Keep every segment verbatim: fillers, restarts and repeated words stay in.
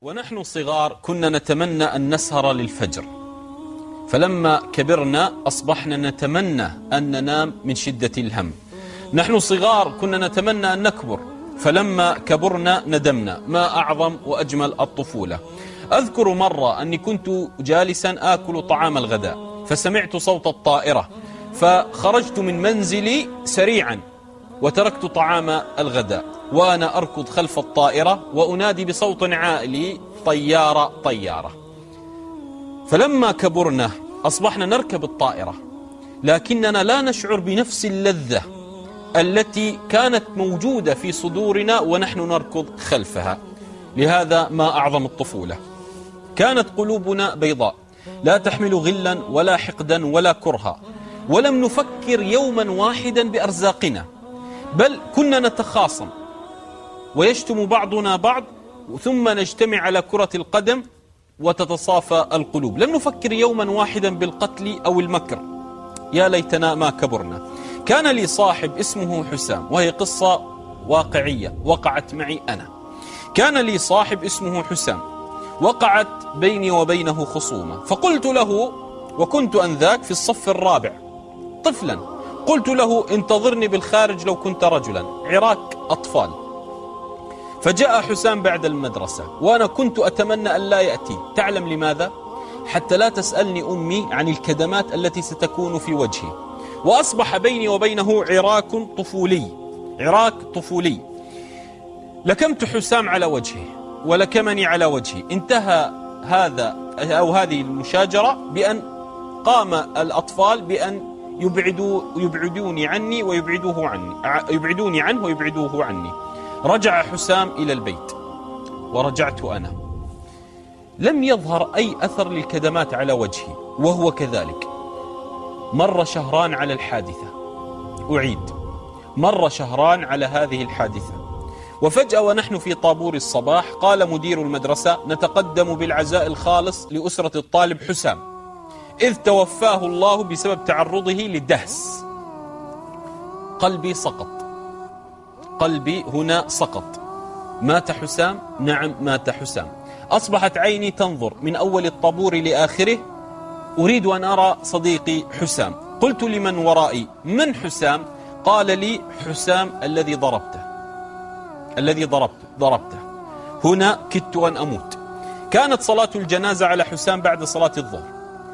ونحن صغار كنا نتمنى أن نسهر للفجر، فلما كبرنا أصبحنا نتمنى أن ننام من شدة الهم. نحن صغار كنا نتمنى أن نكبر، فلما كبرنا ندمنا. ما أعظم وأجمل الطفولة. أذكر مرة أني كنت جالسا آكل طعام الغداء، فسمعت صوت الطائرة، فخرجت من منزلي سريعا وتركت طعام الغداء وأنا أركض خلف الطائرة وأنادي بصوت عالي: طيارة طيارة. فلما كبرنا أصبحنا نركب الطائرة، لكننا لا نشعر بنفس اللذة التي كانت موجودة في صدورنا ونحن نركض خلفها. لهذا ما أعظم الطفولة. كانت قلوبنا بيضاء، لا تحمل غلا ولا حقدا ولا كرها، ولم نفكر يوما واحدا بأرزاقنا، بل كنا نتخاصم ويشتم بعضنا بعض، ثم نجتمع على كرة القدم وتتصافى القلوب. لم نفكر يوما واحدا بالقتل أو المكر. يا ليتنا ما كبرنا. كان لي صاحب اسمه حسام، وهي قصة واقعية وقعت معي أنا. كان لي صاحب اسمه حسام، وقعت بيني وبينه خصومة، فقلت له، وكنت أنذاك في الصف الرابع طفلا، قلت له: انتظرني بالخارج لو كنت رجلا. عراك أطفال. فجاء حسام بعد المدرسة، وأنا كنت أتمنى أن لا يأتي. تعلم لماذا؟ حتى لا تسألني أمي عن الكدمات التي ستكون في وجهي. وأصبح بيني وبينه عراك طفولي، عراك طفولي. لكمت حسام على وجهه ولكمني على وجهي. انتهى هذا أو هذه المشاجرة بأن قام الأطفال بأن يبعدوا يبعدوني عني ويبعدوه عني يبعدوني عنه ويبعدوه عني. رجع حسام إلى البيت ورجعت أنا. لم يظهر أي أثر للكدمات على وجهي، وهو كذلك. مر شهران على الحادثة، أعيد، مر شهران على هذه الحادثة، وفجأة ونحن في طابور الصباح قال مدير المدرسة: نتقدم بالعزاء الخالص لأسرة الطالب حسام، إذ توفاه الله بسبب تعرضه للدهس. قلبي سقط، قلبي هنا سقط. مات حسام؟ نعم مات حسام. أصبحت عيني تنظر من أول الطابور لآخره، أريد أن أرى صديقي حسام. قلت لمن ورائي: من حسام؟ قال لي: حسام الذي ضربته، الذي ضربته ضربته. هنا كدت أن أموت. كانت صلاة الجنازة على حسام بعد صلاة الظهر.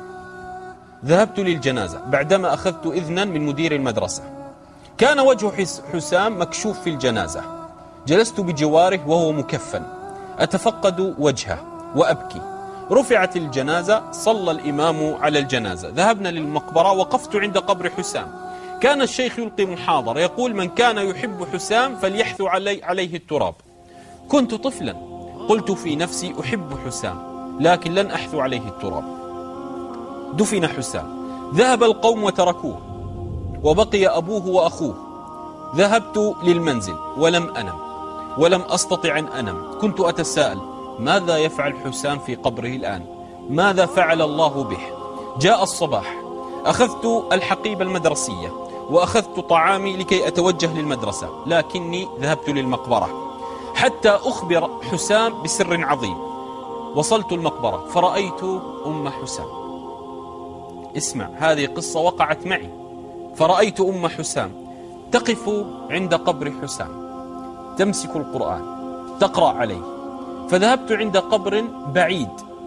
ذهبت للجنازة بعدما أخذت إذنا من مدير المدرسة. كان وجه حسام مكشوف في الجنازة. جلست بجواره وهو مكفن، أتفقد وجهه وأبكي. رفعت الجنازة، صلى الإمام على الجنازة، ذهبنا للمقبرة، وقفت عند قبر حسام. كان الشيخ يلقي محاضرة يقول: من كان يحب حسام فليحث علي عليه التراب. كنت طفلا، قلت في نفسي: أحب حسام لكن لن أحث عليه التراب. دفن حسام، ذهب القوم وتركوه، وبقي أبوه وأخوه. ذهبت للمنزل ولم أنم، ولم أستطع أن أنم. كنت أتساءل: ماذا يفعل حسام في قبره الآن؟ ماذا فعل الله به؟ جاء الصباح، أخذت الحقيبة المدرسية وأخذت طعامي لكي أتوجه للمدرسة، لكني ذهبت للمقبرة حتى أخبر حسام بسر عظيم. وصلت المقبرة فرأيت أم حسام. اسمع، هذه قصة وقعت معي. فرأيت أم حسام تقف عند قبر حسام، تمسك القرآن تقرأ عليه. فذهبت عند قبر بعيد،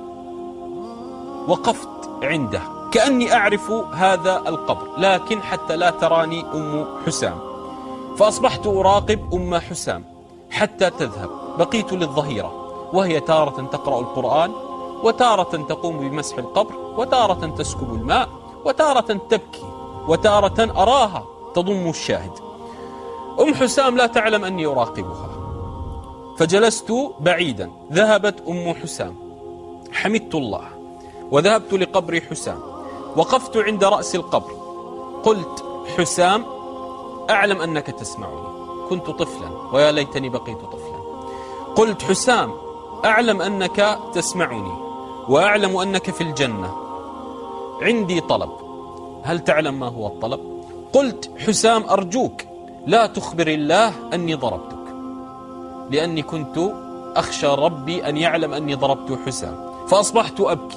وقفت عنده كأني أعرف هذا القبر، لكن حتى لا تراني أم حسام. فأصبحت أراقب أم حسام حتى تذهب. بقيت للظهيرة وهي تارة تقرأ القرآن، وتارة تقوم بمسح القبر، وتارة تسكب الماء، وتارة تبكي، وتارة أراها تضم الشاهد. أم حسام لا تعلم أني أراقبها. فجلست بعيدا. ذهبت أم حسام، حمدت الله وذهبت لقبر حسام. وقفت عند رأس القبر، قلت: حسام، أعلم أنك تسمعني. كنت طفلا، ويا ليتني بقيت طفلا. قلت: حسام، أعلم أنك تسمعني، وأعلم أنك في الجنة. عندي طلب، هل تعلم ما هو الطلب؟ قلت: حسام، أرجوك لا تخبر الله أني ضربتك، لأني كنت أخشى ربي أن يعلم أني ضربت حسام، فأصبحت أبكي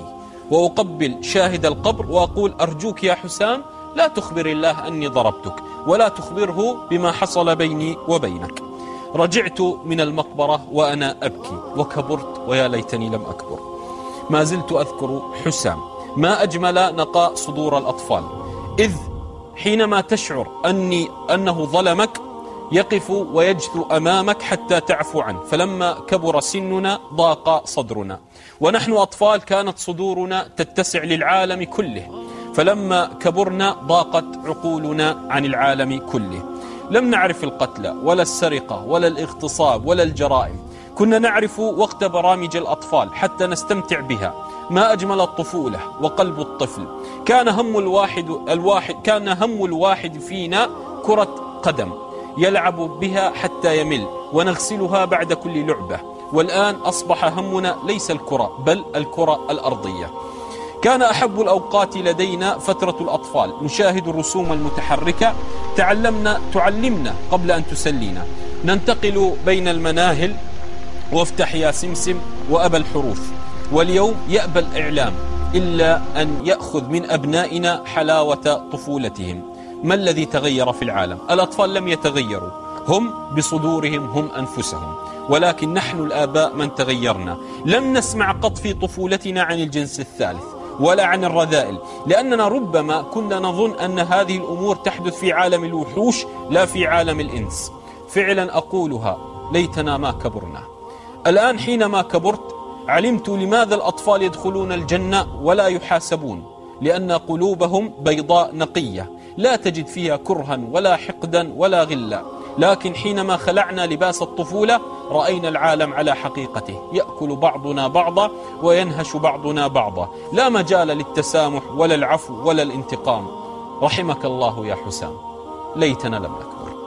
وأقبل شاهد القبر وأقول أرجوك يا حسام لا تخبر الله أني ضربتك ولا تخبره بما حصل بيني وبينك. رجعت من المقبرة وأنا أبكي وكبرت ويا ليتني لم أكبر. ما زلت أذكر حسام. ما أجمل نقاء صدور الأطفال، إذ حينما تشعر أني أنه ظلمك يقف ويجثو أمامك حتى تعفو عنه. فلما كبر سننا ضاق صدرنا، ونحن أطفال كانت صدورنا تتسع للعالم كله، فلما كبرنا ضاقت عقولنا عن العالم كله. لم نعرف القتل ولا السرقة ولا الاغتصاب ولا الجرائم، كنا نعرف وقت برامج الأطفال حتى نستمتع بها. ما أجمل الطفولة وقلب الطفل. كان هم الواحد الواحد كان هم الواحد فينا كرة قدم يلعب بها حتى يمل ونغسلها بعد كل لعبة، والآن أصبح همنا ليس الكرة بل الكرة الأرضية. كان أحب الأوقات لدينا فترة الأطفال، نشاهد الرسوم المتحركة، تعلمنا تعلمنا قبل أن تسلينا، ننتقل بين المناهل وافتح يا سمسم وأبى الحروف. واليوم يأبى الإعلام إلا أن يأخذ من أبنائنا حلاوة طفولتهم. ما الذي تغير في العالم؟ الأطفال لم يتغيروا، هم بصدورهم هم أنفسهم، ولكن نحن الآباء من تغيرنا. لم نسمع قط في طفولتنا عن الجنس الثالث ولا عن الرذائل، لأننا ربما كنا نظن أن هذه الأمور تحدث في عالم الوحوش لا في عالم الإنس. فعلا أقولها ليتنا ما كبرنا. الآن حينما كبرت علمت لماذا الأطفال يدخلون الجنة ولا يحاسبون، لأن قلوبهم بيضاء نقية لا تجد فيها كرها ولا حقدا ولا غلا. لكن حينما خلعنا لباس الطفولة رأينا العالم على حقيقته، يأكل بعضنا بعضا وينهش بعضنا بعضا، لا مجال للتسامح ولا العفو ولا الانتقام. رحمك الله يا حسام، ليتنا لم نكبر.